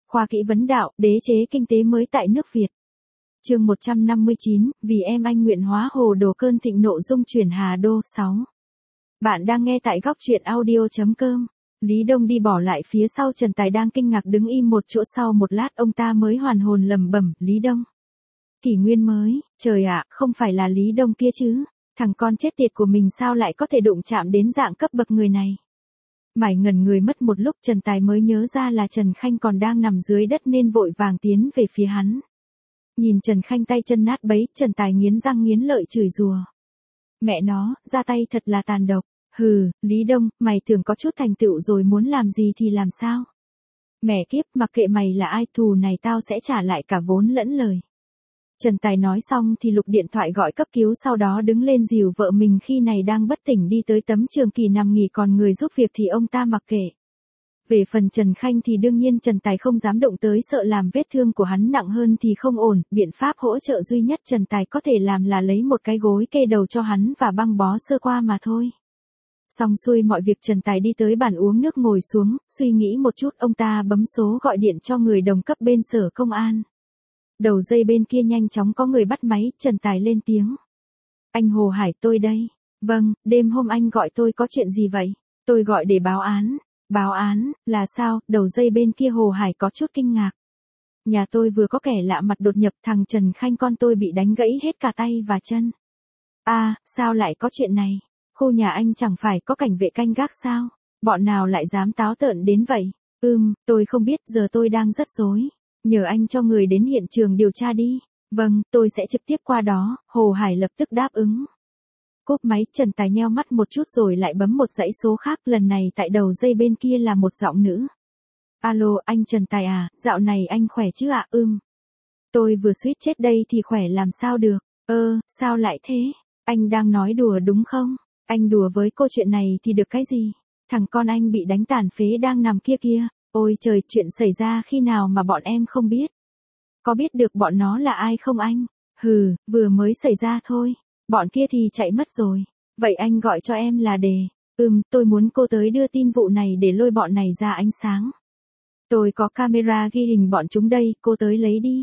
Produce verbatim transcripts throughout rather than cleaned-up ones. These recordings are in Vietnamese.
khoa kỹ vấn đạo, đế chế kinh tế mới tại nước Việt. Chương một trăm năm mươi chín, vì em anh nguyện hóa hồ đồ cơn thịnh nộ dung chuyển Hà Đô. sáu. Bạn đang nghe tại góc truyện audio chấm com. Lý Đông đi bỏ lại phía sau Trần Tài đang kinh ngạc đứng im một chỗ, sau một lát ông ta mới hoàn hồn lẩm bẩm, Lý Đông. Kỷ nguyên mới, trời ạ, không phải là Lý Đông kia chứ, thằng con chết tiệt của mình sao lại có thể đụng chạm đến dạng cấp bậc người này. Mải ngẩn người mất một lúc Trần Tài mới nhớ ra là Trần Khanh còn đang nằm dưới đất nên vội vàng tiến về phía hắn. Nhìn Trần Khanh tay chân nát bấy, Trần Tài nghiến răng nghiến lợi chửi rủa. Mẹ nó, ra tay thật là tàn độc. Hừ, Lý Đông, mày tưởng có chút thành tựu rồi muốn làm gì thì làm sao? Mẹ kiếp, mặc kệ mày là ai, thù này tao sẽ trả lại cả vốn lẫn lời. Trần Tài nói xong thì lục điện thoại gọi cấp cứu, sau đó đứng lên dìu vợ mình khi này đang bất tỉnh đi tới tấm trường kỳ nằm nghỉ, còn người giúp việc thì ông ta mặc kệ. Về phần Trần Khanh thì đương nhiên Trần Tài không dám động tới, sợ làm vết thương của hắn nặng hơn thì không ổn, biện pháp hỗ trợ duy nhất Trần Tài có thể làm là lấy một cái gối kê đầu cho hắn và băng bó sơ qua mà thôi. Xong xuôi mọi việc Trần Tài đi tới bàn uống nước ngồi xuống, suy nghĩ một chút ông ta bấm số gọi điện cho người đồng cấp bên sở công an. Đầu dây bên kia nhanh chóng có người bắt máy, Trần Tài lên tiếng. Anh Hồ Hải, tôi đây. Vâng, đêm hôm anh gọi tôi có chuyện gì vậy? Tôi gọi để báo án. Báo án, là sao? Đầu dây bên kia Hồ Hải có chút kinh ngạc. Nhà tôi vừa có kẻ lạ mặt đột nhập, thằng Trần Khanh con tôi bị đánh gãy hết cả tay và chân. À, sao lại có chuyện này? Khu nhà anh chẳng phải có cảnh vệ canh gác sao? Bọn nào lại dám táo tợn đến vậy? Ừm, tôi không biết, giờ tôi đang rất rối. Nhờ anh cho người đến hiện trường điều tra đi. Vâng, tôi sẽ trực tiếp qua đó. Hồ Hải lập tức đáp ứng. Cúp máy, Trần Tài nheo mắt một chút rồi lại bấm một dãy số khác, lần này tại đầu dây bên kia là một giọng nữ. Alo, anh Trần Tài à, dạo này anh khỏe chứ ạ? Ừm. Tôi vừa suýt chết đây thì khỏe làm sao được? Ơ, sao lại thế? Anh đang nói đùa đúng không? Anh đùa với cô, chuyện này thì được cái gì? Thằng con anh bị đánh tàn phế đang nằm kia kia. Ôi trời, chuyện xảy ra khi nào mà bọn em không biết? Có biết được bọn nó là ai không anh? Hừ, vừa mới xảy ra thôi. Bọn kia thì chạy mất rồi. Vậy anh gọi cho em là để. Ừm, tôi muốn cô tới đưa tin vụ này để lôi bọn này ra ánh sáng. Tôi có camera ghi hình bọn chúng đây, cô tới lấy đi.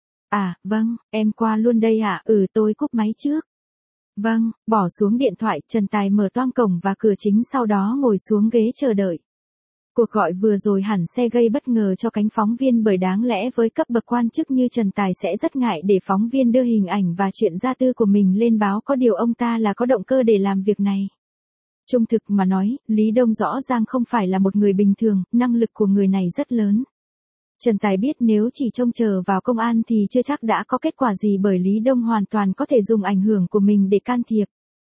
À, vâng, em qua luôn đây ạ. À? Ừ, tôi cúp máy trước. Vâng, bỏ xuống điện thoại, Trần Tài mở toang cổng và cửa chính, sau đó ngồi xuống ghế chờ đợi. Cuộc gọi vừa rồi hẳn sẽ gây bất ngờ cho cánh phóng viên, bởi đáng lẽ với cấp bậc quan chức như Trần Tài sẽ rất ngại để phóng viên đưa hình ảnh và chuyện gia tư của mình lên báo, có điều ông ta là có động cơ để làm việc này. Trung thực mà nói, Lý Đông rõ ràng không phải là một người bình thường, năng lực của người này rất lớn. Trần Tài biết nếu chỉ trông chờ vào công an thì chưa chắc đã có kết quả gì, bởi Lý Đông hoàn toàn có thể dùng ảnh hưởng của mình để can thiệp.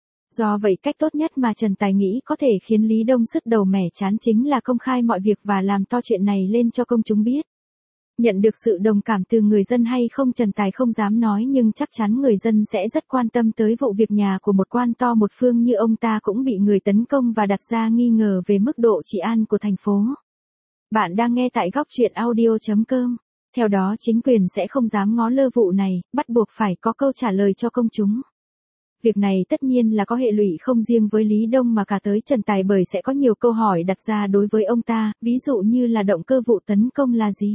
Do vậy cách tốt nhất mà Trần Tài nghĩ có thể khiến Lý Đông sứt đầu mẻ chán chính là công khai mọi việc và làm to chuyện này lên cho công chúng biết. Nhận được sự đồng cảm từ người dân hay không Trần Tài không dám nói, nhưng chắc chắn người dân sẽ rất quan tâm tới vụ việc nhà của một quan to một phương như ông ta cũng bị người tấn công và đặt ra nghi ngờ về mức độ trị an của thành phố. Bạn đang nghe tại góc truyện audio chấm com. Theo đó chính quyền sẽ không dám ngó lơ vụ này, bắt buộc phải có câu trả lời cho công chúng. Việc này tất nhiên là có hệ lụy không riêng với Lý Đông mà cả tới Trần Tài, bởi sẽ có nhiều câu hỏi đặt ra đối với ông ta, ví dụ như là động cơ vụ tấn công là gì?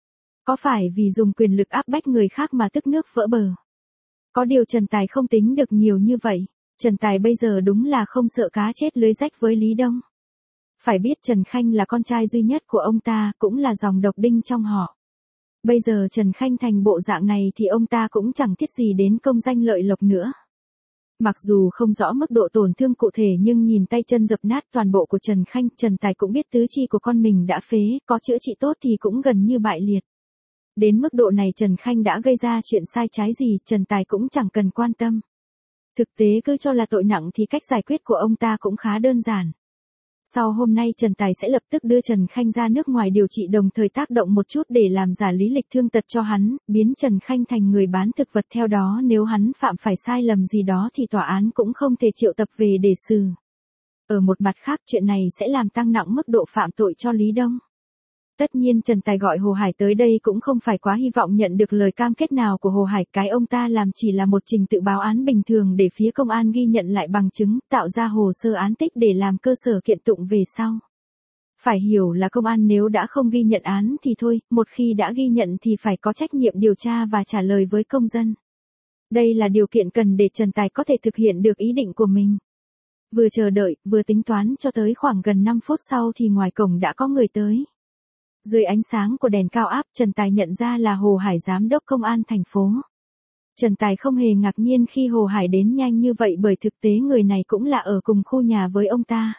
Có phải vì dùng quyền lực áp bách người khác mà tức nước vỡ bờ? Có điều Trần Tài không tính được nhiều như vậy. Trần Tài bây giờ đúng là không sợ cá chết lưới rách với Lý Đông. Phải biết Trần Khanh là con trai duy nhất của ông ta, cũng là dòng độc đinh trong họ. Bây giờ Trần Khanh thành bộ dạng này thì ông ta cũng chẳng thiết gì đến công danh lợi lộc nữa. Mặc dù không rõ mức độ tổn thương cụ thể nhưng nhìn tay chân dập nát toàn bộ của Trần Khanh, Trần Tài cũng biết tứ chi của con mình đã phế, có chữa trị tốt thì cũng gần như bại liệt. Đến mức độ này Trần Khanh đã gây ra chuyện sai trái gì, Trần Tài cũng chẳng cần quan tâm. Thực tế cứ cho là tội nặng thì cách giải quyết của ông ta cũng khá đơn giản. Sau hôm nay Trần Tài sẽ lập tức đưa Trần Khanh ra nước ngoài điều trị, đồng thời tác động một chút để làm giả lý lịch thương tật cho hắn, biến Trần Khanh thành người bán thực vật, theo đó nếu hắn phạm phải sai lầm gì đó thì tòa án cũng không thể triệu tập về để xử. Ở một mặt khác chuyện này sẽ làm tăng nặng mức độ phạm tội cho Lý Đông. Tất nhiên Trần Tài gọi Hồ Hải tới đây cũng không phải quá hy vọng nhận được lời cam kết nào của Hồ Hải, cái ông ta làm chỉ là một trình tự báo án bình thường để phía công an ghi nhận lại bằng chứng, tạo ra hồ sơ án tích để làm cơ sở kiện tụng về sau. Phải hiểu là công an nếu đã không ghi nhận án thì thôi, một khi đã ghi nhận thì phải có trách nhiệm điều tra và trả lời với công dân. Đây là điều kiện cần để Trần Tài có thể thực hiện được ý định của mình. Vừa chờ đợi, vừa tính toán cho tới khoảng gần năm phút sau thì ngoài cổng đã có người tới. Dưới ánh sáng của đèn cao áp, Trần Tài nhận ra là Hồ Hải giám đốc công an thành phố. Trần Tài không hề ngạc nhiên khi Hồ Hải đến nhanh như vậy bởi thực tế người này cũng là ở cùng khu nhà với ông ta.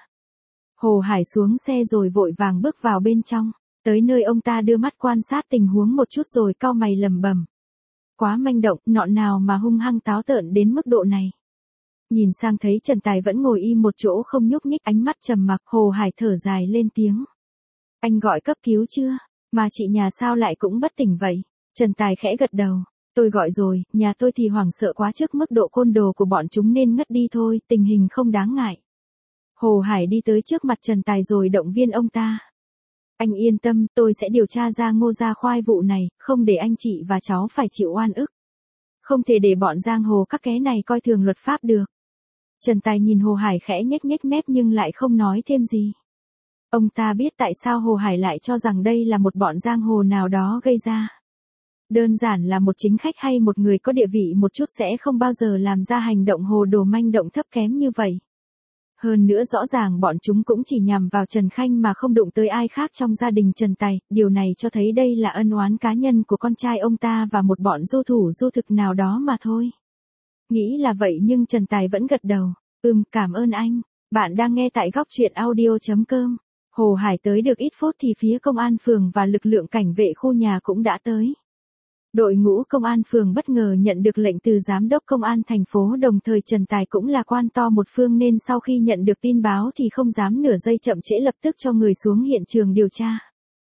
Hồ Hải xuống xe rồi vội vàng bước vào bên trong, tới nơi ông ta đưa mắt quan sát tình huống một chút rồi cau mày lẩm bẩm. Quá manh động, nọn nào mà hung hăng táo tợn đến mức độ này. Nhìn sang thấy Trần Tài vẫn ngồi im một chỗ không nhúc nhích, ánh mắt trầm mặc, Hồ Hải thở dài lên tiếng. Anh gọi cấp cứu chưa? Mà chị nhà sao lại cũng bất tỉnh vậy? Trần Tài khẽ gật đầu. Tôi gọi rồi, nhà tôi thì hoảng sợ quá trước mức độ côn đồ của bọn chúng nên ngất đi thôi, tình hình không đáng ngại. Hồ Hải đi tới trước mặt Trần Tài rồi động viên ông ta. Anh yên tâm, tôi sẽ điều tra ra Ngô Gia Khoai vụ này, không để anh chị và cháu phải chịu oan ức. Không thể để bọn giang hồ các ké này coi thường luật pháp được. Trần Tài nhìn Hồ Hải khẽ nhếch nhếch mép nhưng lại không nói thêm gì. Ông ta biết tại sao Hồ Hải lại cho rằng đây là một bọn giang hồ nào đó gây ra. Đơn giản là một chính khách hay một người có địa vị một chút sẽ không bao giờ làm ra hành động hồ đồ manh động thấp kém như vậy. Hơn nữa rõ ràng bọn chúng cũng chỉ nhằm vào Trần Khanh mà không đụng tới ai khác trong gia đình Trần Tài, điều này cho thấy đây là ân oán cá nhân của con trai ông ta và một bọn du thủ du thực nào đó mà thôi. Nghĩ là vậy nhưng Trần Tài vẫn gật đầu, ừm cảm ơn anh, bạn đang nghe tại góc truyện audio chấm com. Hồ Hải tới được ít phút thì phía công an phường và lực lượng cảnh vệ khu nhà cũng đã tới. Đội ngũ công an phường bất ngờ nhận được lệnh từ giám đốc công an thành phố, đồng thời Trần Tài cũng là quan to một phương nên sau khi nhận được tin báo thì không dám nửa giây chậm trễ, lập tức cho người xuống hiện trường điều tra.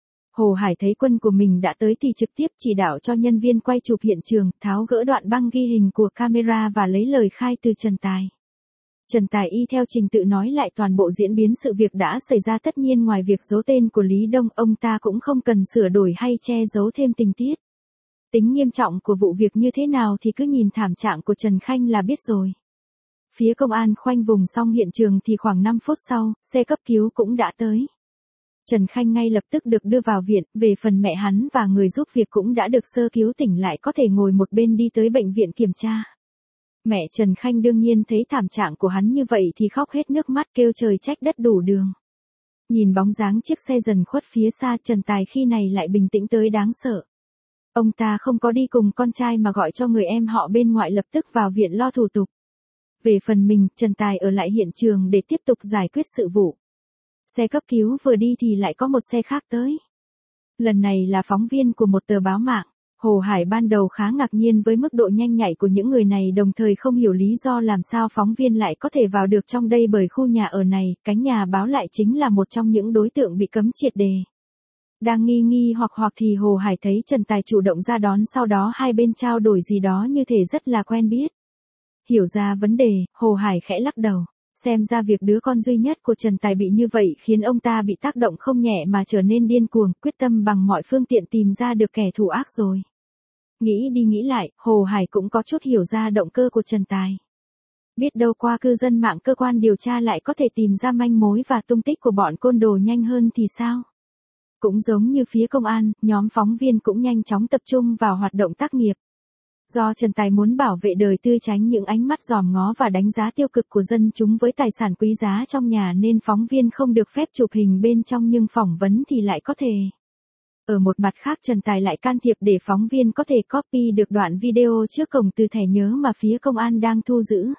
Hồ Hải thấy quân của mình đã tới thì trực tiếp chỉ đạo cho nhân viên quay chụp hiện trường, tháo gỡ đoạn băng ghi hình của camera và lấy lời khai từ Trần Tài. Trần Tài y theo trình tự nói lại toàn bộ diễn biến sự việc đã xảy ra, tất nhiên ngoài việc giấu tên của Lý Đông, ông ta cũng không cần sửa đổi hay che giấu thêm tình tiết. Tính nghiêm trọng của vụ việc như thế nào thì cứ nhìn thảm trạng của Trần Khanh là biết rồi. Phía công an khoanh vùng xong hiện trường thì khoảng năm phút sau, xe cấp cứu cũng đã tới. Trần Khanh ngay lập tức được đưa vào viện, về phần mẹ hắn và người giúp việc cũng đã được sơ cứu tỉnh lại, có thể ngồi một bên đi tới bệnh viện kiểm tra. Mẹ Trần Khanh đương nhiên thấy thảm trạng của hắn như vậy thì khóc hết nước mắt, kêu trời trách đất đủ đường. Nhìn bóng dáng chiếc xe dần khuất phía xa, Trần Tài khi này lại bình tĩnh tới đáng sợ. Ông ta không có đi cùng con trai mà gọi cho người em họ bên ngoại lập tức vào viện lo thủ tục. Về phần mình, Trần Tài ở lại hiện trường để tiếp tục giải quyết sự vụ. Xe cấp cứu vừa đi thì lại có một xe khác tới. Lần này là phóng viên của một tờ báo mạng. Hồ Hải ban đầu khá ngạc nhiên với mức độ nhanh nhạy của những người này, đồng thời không hiểu lý do làm sao phóng viên lại có thể vào được trong đây, bởi khu nhà ở này, cánh nhà báo lại chính là một trong những đối tượng bị cấm triệt đề. Đang nghi nghi hoặc hoặc thì Hồ Hải thấy Trần Tài chủ động ra đón, sau đó hai bên trao đổi gì đó như thể rất là quen biết. Hiểu ra vấn đề, Hồ Hải khẽ lắc đầu. Xem ra việc đứa con duy nhất của Trần Tài bị như vậy khiến ông ta bị tác động không nhẹ mà trở nên điên cuồng, quyết tâm bằng mọi phương tiện tìm ra được kẻ thù ác rồi. Nghĩ đi nghĩ lại, Hồ Hải cũng có chút hiểu ra động cơ của Trần Tài. Biết đâu qua cư dân mạng cơ quan điều tra lại có thể tìm ra manh mối và tung tích của bọn côn đồ nhanh hơn thì sao? Cũng giống như phía công an, nhóm phóng viên cũng nhanh chóng tập trung vào hoạt động tác nghiệp. Do Trần Tài muốn bảo vệ đời tư, tránh những ánh mắt dòm ngó và đánh giá tiêu cực của dân chúng với tài sản quý giá trong nhà, nên phóng viên không được phép chụp hình bên trong nhưng phỏng vấn thì lại có thể. Ở một mặt khác, Trần Tài lại can thiệp để phóng viên có thể copy được đoạn video trước cổng từ thẻ nhớ mà phía công an đang thu giữ.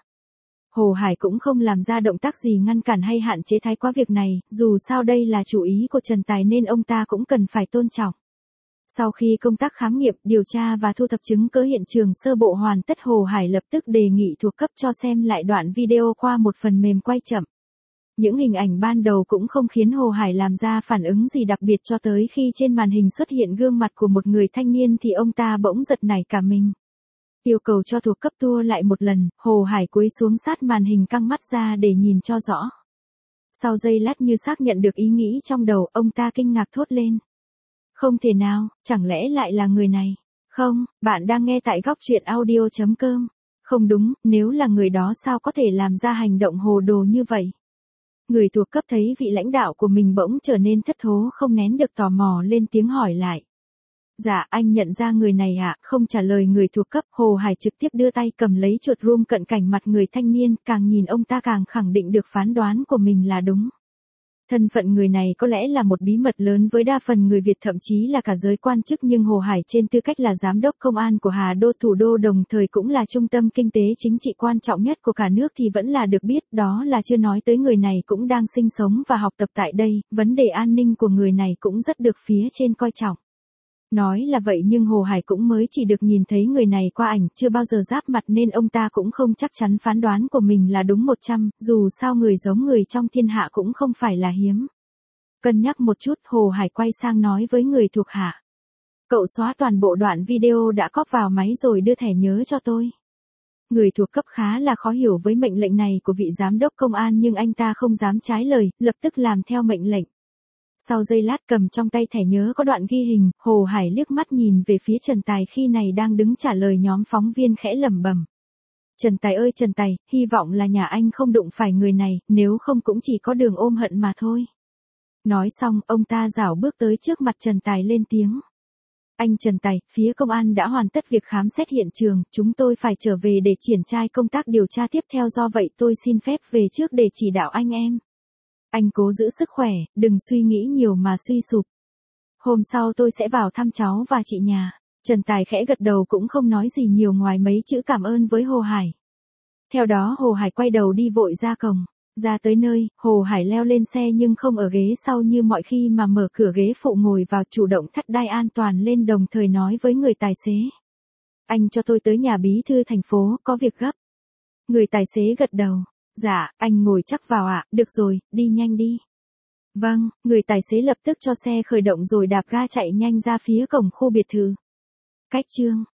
Hồ Hải cũng không làm ra động tác gì ngăn cản hay hạn chế thái quá việc này, dù sao đây là chủ ý của Trần Tài nên ông ta cũng cần phải tôn trọng. Sau khi công tác khám nghiệm, điều tra và thu thập chứng cứ hiện trường sơ bộ hoàn tất, Hồ Hải lập tức đề nghị thuộc cấp cho xem lại đoạn video qua một phần mềm quay chậm. Những hình ảnh ban đầu cũng không khiến Hồ Hải làm ra phản ứng gì đặc biệt, cho tới khi trên màn hình xuất hiện gương mặt của một người thanh niên thì ông ta bỗng giật nảy cả mình. Yêu cầu cho thuộc cấp tua lại một lần, Hồ Hải cúi xuống sát màn hình căng mắt ra để nhìn cho rõ. Sau giây lát như xác nhận được ý nghĩ trong đầu, ông ta kinh ngạc thốt lên. Không thể nào, chẳng lẽ lại là người này? Không, bạn đang nghe tại góc truyện audio chấm com. Không đúng, nếu là người đó sao có thể làm ra hành động hồ đồ như vậy? Người thuộc cấp thấy vị lãnh đạo của mình bỗng trở nên thất thố không nén được tò mò lên tiếng hỏi lại. Dạ, anh nhận ra người này ạ, à? Không trả lời người thuộc cấp, Hồ Hải trực tiếp đưa tay cầm lấy chuột room cận cảnh mặt người thanh niên, càng nhìn ông ta càng khẳng định được phán đoán của mình là đúng. Thân phận người này có lẽ là một bí mật lớn với đa phần người Việt, thậm chí là cả giới quan chức, nhưng Hồ Hải trên tư cách là giám đốc công an của Hà Đô, thủ đô đồng thời cũng là trung tâm kinh tế chính trị quan trọng nhất của cả nước thì vẫn là được biết, đó là chưa nói tới người này cũng đang sinh sống và học tập tại đây, vấn đề an ninh của người này cũng rất được phía trên coi trọng. Nói là vậy nhưng Hồ Hải cũng mới chỉ được nhìn thấy người này qua ảnh, chưa bao giờ giáp mặt nên ông ta cũng không chắc chắn phán đoán của mình là đúng một trăm, dù sao người giống người trong thiên hạ cũng không phải là hiếm. Cân nhắc một chút, Hồ Hải quay sang nói với người thuộc hạ. Cậu xóa toàn bộ đoạn video đã cóp vào máy rồi đưa thẻ nhớ cho tôi. Người thuộc cấp khá là khó hiểu với mệnh lệnh này của vị giám đốc công an nhưng anh ta không dám trái lời, lập tức làm theo mệnh lệnh. Sau giây lát cầm trong tay thẻ nhớ có đoạn ghi hình, Hồ Hải liếc mắt nhìn về phía Trần Tài khi này đang đứng trả lời nhóm phóng viên khẽ lẩm bẩm. Trần Tài ơi Trần Tài, hy vọng là nhà anh không đụng phải người này, nếu không cũng chỉ có đường ôm hận mà thôi. Nói xong, ông ta rảo bước tới trước mặt Trần Tài lên tiếng. Anh Trần Tài, phía công an đã hoàn tất việc khám xét hiện trường, chúng tôi phải trở về để triển khai công tác điều tra tiếp theo, do vậy tôi xin phép về trước để chỉ đạo anh em. Anh cố giữ sức khỏe, đừng suy nghĩ nhiều mà suy sụp. Hôm sau tôi sẽ vào thăm cháu và chị nhà. Trần Tài khẽ gật đầu cũng không nói gì nhiều ngoài mấy chữ cảm ơn với Hồ Hải. Theo đó Hồ Hải quay đầu đi vội ra cổng. Ra tới nơi, Hồ Hải leo lên xe nhưng không ở ghế sau như mọi khi mà mở cửa ghế phụ ngồi vào, chủ động thắt đai an toàn lên, đồng thời nói với người tài xế. Anh cho tôi tới nhà bí thư thành phố, có việc gấp. Người tài xế gật đầu. Dạ, anh ngồi chắc vào ạ, à, được rồi, đi nhanh đi. Vâng, người tài xế lập tức cho xe khởi động rồi đạp ga chạy nhanh ra phía cổng khu biệt thự. Cách chương